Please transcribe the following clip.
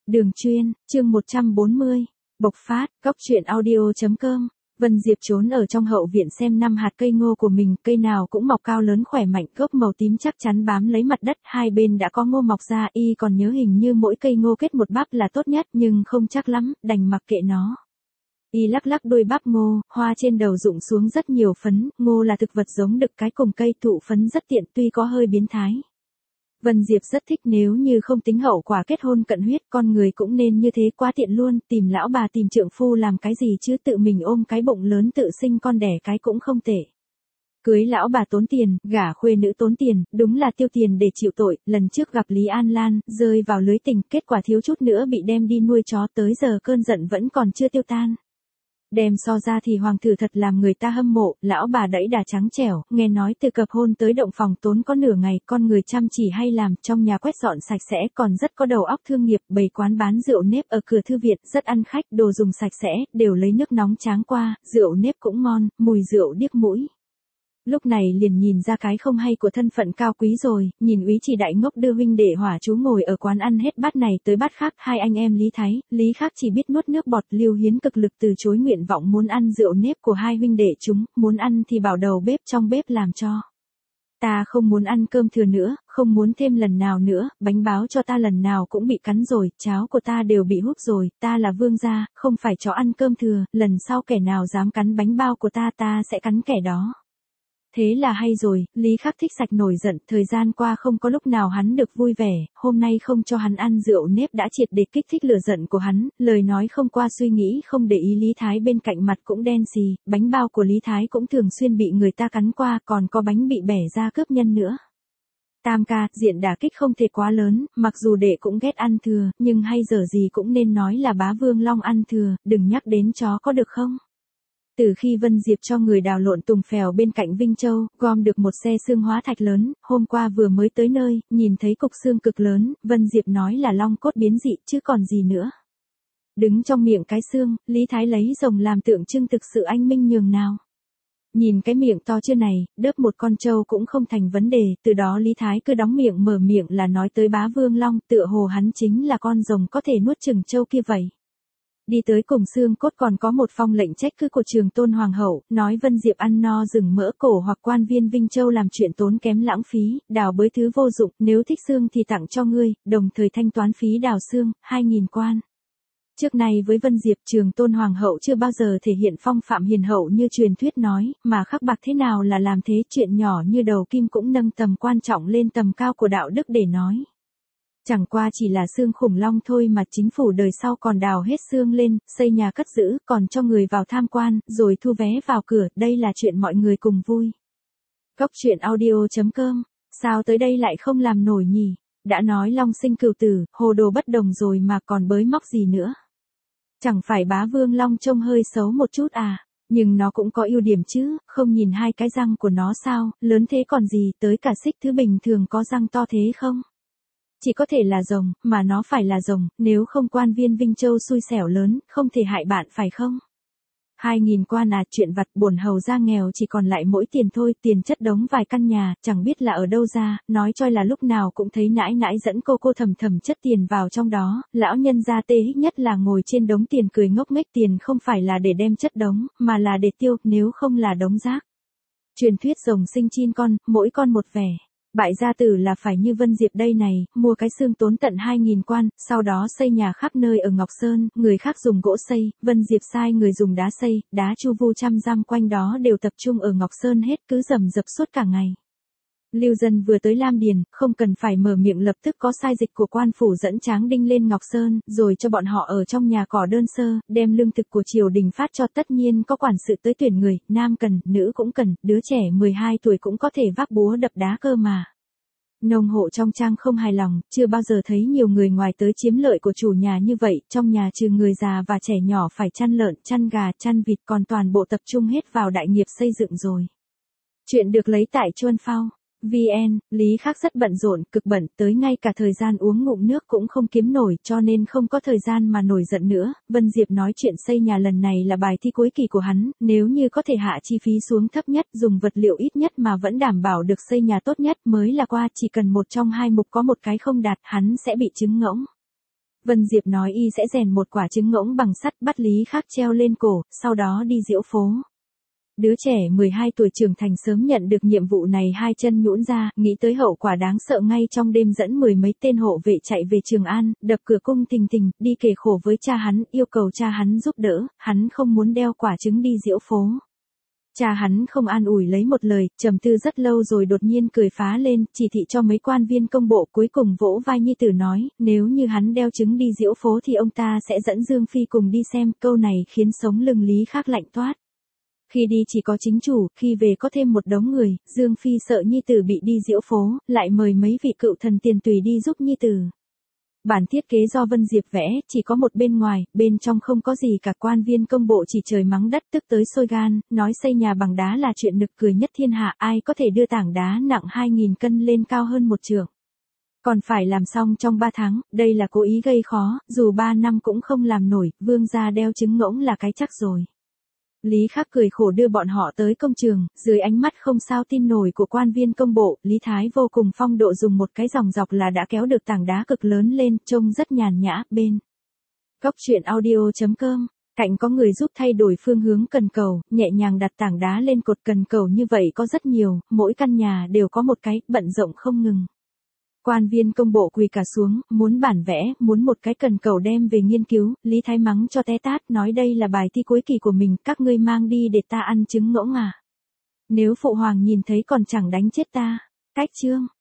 Đường chuyên, chương 140, bộc phát, góc truyện audio.com. Vân Diệp trốn ở trong hậu viện xem 5 hạt cây ngô của mình, cây nào cũng mọc cao lớn khỏe mạnh, gốc màu tím chắc chắn bám lấy mặt đất, hai bên đã có ngô mọc ra, y còn nhớ hình như mỗi cây ngô kết một bắp là tốt nhất, nhưng không chắc lắm, đành mặc kệ nó. Y lắc lắc đuôi bắp ngô, hoa trên đầu rụng xuống rất nhiều phấn, ngô là thực vật giống đực cái cùng cây thụ phấn rất tiện tuy có hơi biến thái. Vân Diệp rất thích, nếu như không tính hậu quả kết hôn cận huyết, con người cũng nên như thế, quá tiện luôn, tìm lão bà tìm trượng phu làm cái gì chứ, tự mình ôm cái bụng lớn tự sinh con đẻ cái cũng không tệ. Cưới lão bà tốn tiền, gả khuê nữ tốn tiền, đúng là tiêu tiền để chịu tội, lần trước gặp Lý An Lan, rơi vào lưới tình, kết quả thiếu chút nữa bị đem đi nuôi chó, tới giờ cơn giận vẫn còn chưa tiêu tan. Đem so ra thì hoàng tử thật làm người ta hâm mộ, lão bà đẫy đà trắng trẻo, nghe nói từ cập hôn tới động phòng tốn có nửa ngày, con người chăm chỉ hay làm, trong nhà quét dọn sạch sẽ, còn rất có đầu óc thương nghiệp, bày quán bán rượu nếp ở cửa thư viện, rất ăn khách, đồ dùng sạch sẽ, đều lấy nước nóng tráng qua, rượu nếp cũng ngon, mùi rượu điếc mũi. Lúc này liền nhìn ra cái không hay của thân phận cao quý rồi, nhìn úy chỉ đại ngốc đưa huynh đệ Hỏa chú ngồi ở quán ăn hết bát này tới bát khác, hai anh em Lý Thái, Lý Khác chỉ biết nuốt nước bọt, Lưu Hiến cực lực từ chối nguyện vọng muốn ăn rượu nếp của hai huynh đệ chúng, muốn ăn thì bảo đầu bếp trong bếp làm cho. Ta không muốn ăn cơm thừa nữa, không muốn thêm lần nào nữa, bánh báo cho ta lần nào cũng bị cắn rồi, cháo của ta đều bị hút rồi, ta là vương gia, không phải chó ăn cơm thừa, lần sau kẻ nào dám cắn bánh bao của ta sẽ cắn kẻ đó. Thế là hay rồi, Lý Khắc thích sạch nổi giận, thời gian qua không có lúc nào hắn được vui vẻ, hôm nay không cho hắn ăn rượu nếp đã triệt để kích thích lửa giận của hắn, lời nói không qua suy nghĩ không để ý Lý Thái bên cạnh mặt cũng đen xì, bánh bao của Lý Thái cũng thường xuyên bị người ta cắn qua, còn có bánh bị bẻ ra cướp nhân nữa. Tam ca, diện đả kích không thể quá lớn, mặc dù đệ cũng ghét ăn thừa, nhưng hay dở gì cũng nên nói là bá vương long ăn thừa, đừng nhắc đến chó có được không? Từ khi Vân Diệp cho người đào lộn tùng phèo bên cạnh Vinh Châu, gom được một xe xương hóa thạch lớn, hôm qua vừa mới tới nơi, nhìn thấy cục xương cực lớn, Vân Diệp nói là long cốt biến dị chứ còn gì nữa. Đứng trong miệng cái xương, Lý Thái lấy rồng làm tượng trưng thực sự anh minh nhường nào. Nhìn cái miệng to chưa này, đớp một con trâu cũng không thành vấn đề, từ đó Lý Thái cứ đóng miệng mở miệng là nói tới bá vương long, tựa hồ hắn chính là con rồng có thể nuốt chừng trâu kia vậy. Đi tới cùng xương cốt còn có một phong lệnh trách cứ của Trường Tôn Hoàng hậu, nói Vân Diệp ăn no rừng mỡ cổ hoặc quan viên Vinh Châu làm chuyện tốn kém lãng phí, đào bới thứ vô dụng, nếu thích xương thì tặng cho ngươi, đồng thời thanh toán phí đào xương, 2.000 quan. Trước này với Vân Diệp, Trường Tôn Hoàng hậu chưa bao giờ thể hiện phong phạm hiền hậu như truyền thuyết nói, mà khắc bạc thế nào là làm thế, chuyện nhỏ như đầu kim cũng nâng tầm quan trọng lên tầm cao của đạo đức để nói. Chẳng qua chỉ là xương khủng long thôi mà chính phủ đời sau còn đào hết xương lên, xây nhà cất giữ, còn cho người vào tham quan, rồi thu vé vào cửa, đây là chuyện mọi người cùng vui. Góc truyện audio.com, sao tới đây lại không làm nổi nhỉ? Đã nói long sinh cửu tử, hồ đồ bất đồng rồi mà còn bới móc gì nữa? Chẳng phải bá vương long trông hơi xấu một chút à? Nhưng nó cũng có ưu điểm chứ, không nhìn hai cái răng của nó sao, lớn thế còn gì, tới cả xích thứ bình thường có răng to thế không? Chỉ có thể là rồng, mà nó phải là rồng, nếu không quan viên Vinh Châu xui xẻo lớn, không thể hại bạn phải không? 2.000 quan à, chuyện vặt, bổn hầu gia nghèo chỉ còn lại mỗi tiền thôi, tiền chất đống vài căn nhà, chẳng biết là ở đâu ra, nói cho là lúc nào cũng thấy nãi nãi dẫn cô thầm thầm chất tiền vào trong đó, lão nhân gia tê hích nhất là ngồi trên đống tiền cười ngốc nghếch, tiền không phải là để đem chất đống, mà là để tiêu, nếu không là đống rác. Truyền thuyết rồng sinh 9 con, mỗi con một vẻ. Bại gia tử là phải như Vân Diệp đây này, mua cái xương tốn tận 2.000 quan, sau đó xây nhà khắp nơi ở Ngọc Sơn, người khác dùng gỗ xây, Vân Diệp sai người dùng đá xây, đá chu vu trăm dặm quanh đó đều tập trung ở Ngọc Sơn hết, cứ rầm rập suốt cả ngày. Lưu dân vừa tới Lam Điền, không cần phải mở miệng lập tức có sai dịch của quan phủ dẫn Tráng Đinh lên Ngọc Sơn, rồi cho bọn họ ở trong nhà cỏ đơn sơ, đem lương thực của triều đình phát cho, tất nhiên có quản sự tới tuyển người, nam cần, nữ cũng cần, đứa trẻ 12 tuổi cũng có thể vác búa đập đá cơ mà. Nông hộ trong trang không hài lòng, chưa bao giờ thấy nhiều người ngoài tới chiếm lợi của chủ nhà như vậy, trong nhà trừ người già và trẻ nhỏ phải chăn lợn, chăn gà, chăn vịt, còn toàn bộ tập trung hết vào đại nghiệp xây dựng rồi. Chuyện được lấy tại Chuân Phao. VN, Lý Khắc rất bận rộn, cực bận, tới ngay cả thời gian uống ngụm nước cũng không kiếm nổi, cho nên không có thời gian mà nổi giận nữa. Vân Diệp nói chuyện xây nhà lần này là bài thi cuối kỳ của hắn, nếu như có thể hạ chi phí xuống thấp nhất, dùng vật liệu ít nhất mà vẫn đảm bảo được xây nhà tốt nhất mới là qua, chỉ cần một trong hai mục có một cái không đạt, hắn sẽ bị chứng ngỗng. Vân Diệp nói y sẽ rèn một quả trứng ngỗng bằng sắt bắt Lý Khắc treo lên cổ, sau đó đi diễu phố. Đứa trẻ 12 tuổi trưởng thành sớm nhận được nhiệm vụ này hai chân nhũn ra, nghĩ tới hậu quả đáng sợ ngay trong đêm dẫn mười mấy tên hộ vệ chạy về Trường An, đập cửa cung Thình Thình, đi kể khổ với cha hắn, yêu cầu cha hắn giúp đỡ, hắn không muốn đeo quả trứng đi diễu phố. Cha hắn không an ủi lấy một lời, trầm tư rất lâu rồi đột nhiên cười phá lên, chỉ thị cho mấy quan viên công bộ cuối cùng vỗ vai nhi tử nói, nếu như hắn đeo trứng đi diễu phố thì ông ta sẽ dẫn Dương Phi cùng đi xem, câu này khiến sống lưng Lý Khắc lạnh toát. Khi đi chỉ có chính chủ, khi về có thêm một đống người, Dương Phi sợ nhi tử bị đi diễu phố, lại mời mấy vị cựu thần tiền tùy đi giúp nhi tử. Bản thiết kế do Vân Diệp vẽ, chỉ có một bên ngoài, bên trong không có gì cả, quan viên công bộ chỉ trời mắng đất tức tới sôi gan, nói xây nhà bằng đá là chuyện nực cười nhất thiên hạ, ai có thể đưa tảng đá nặng 2.000 cân lên cao hơn một trượng. Còn phải làm xong trong 3 tháng, đây là cố ý gây khó, dù 3 năm cũng không làm nổi, vương gia đeo trứng ngỗng là cái chắc rồi. Lý Khắc cười khổ đưa bọn họ tới công trường, dưới ánh mắt không sao tin nổi của quan viên công bộ, Lý Thái vô cùng phong độ dùng một cái dòng dọc là đã kéo được tảng đá cực lớn lên, trông rất nhàn nhã, bên. Góc truyện audio.com, cạnh có người giúp thay đổi phương hướng cần cầu, nhẹ nhàng đặt tảng đá lên cột cần cầu như vậy có rất nhiều, mỗi căn nhà đều có một cái, bận rộn không ngừng. Quan viên công bộ quỳ cả xuống, muốn bản vẽ, muốn một cái cần cầu đem về nghiên cứu, Lý Thái mắng cho té tát, nói đây là bài thi cuối kỳ của mình, các ngươi mang đi để ta ăn trứng ngỗng à. Nếu phụ hoàng nhìn thấy còn chẳng đánh chết ta. Cách chương.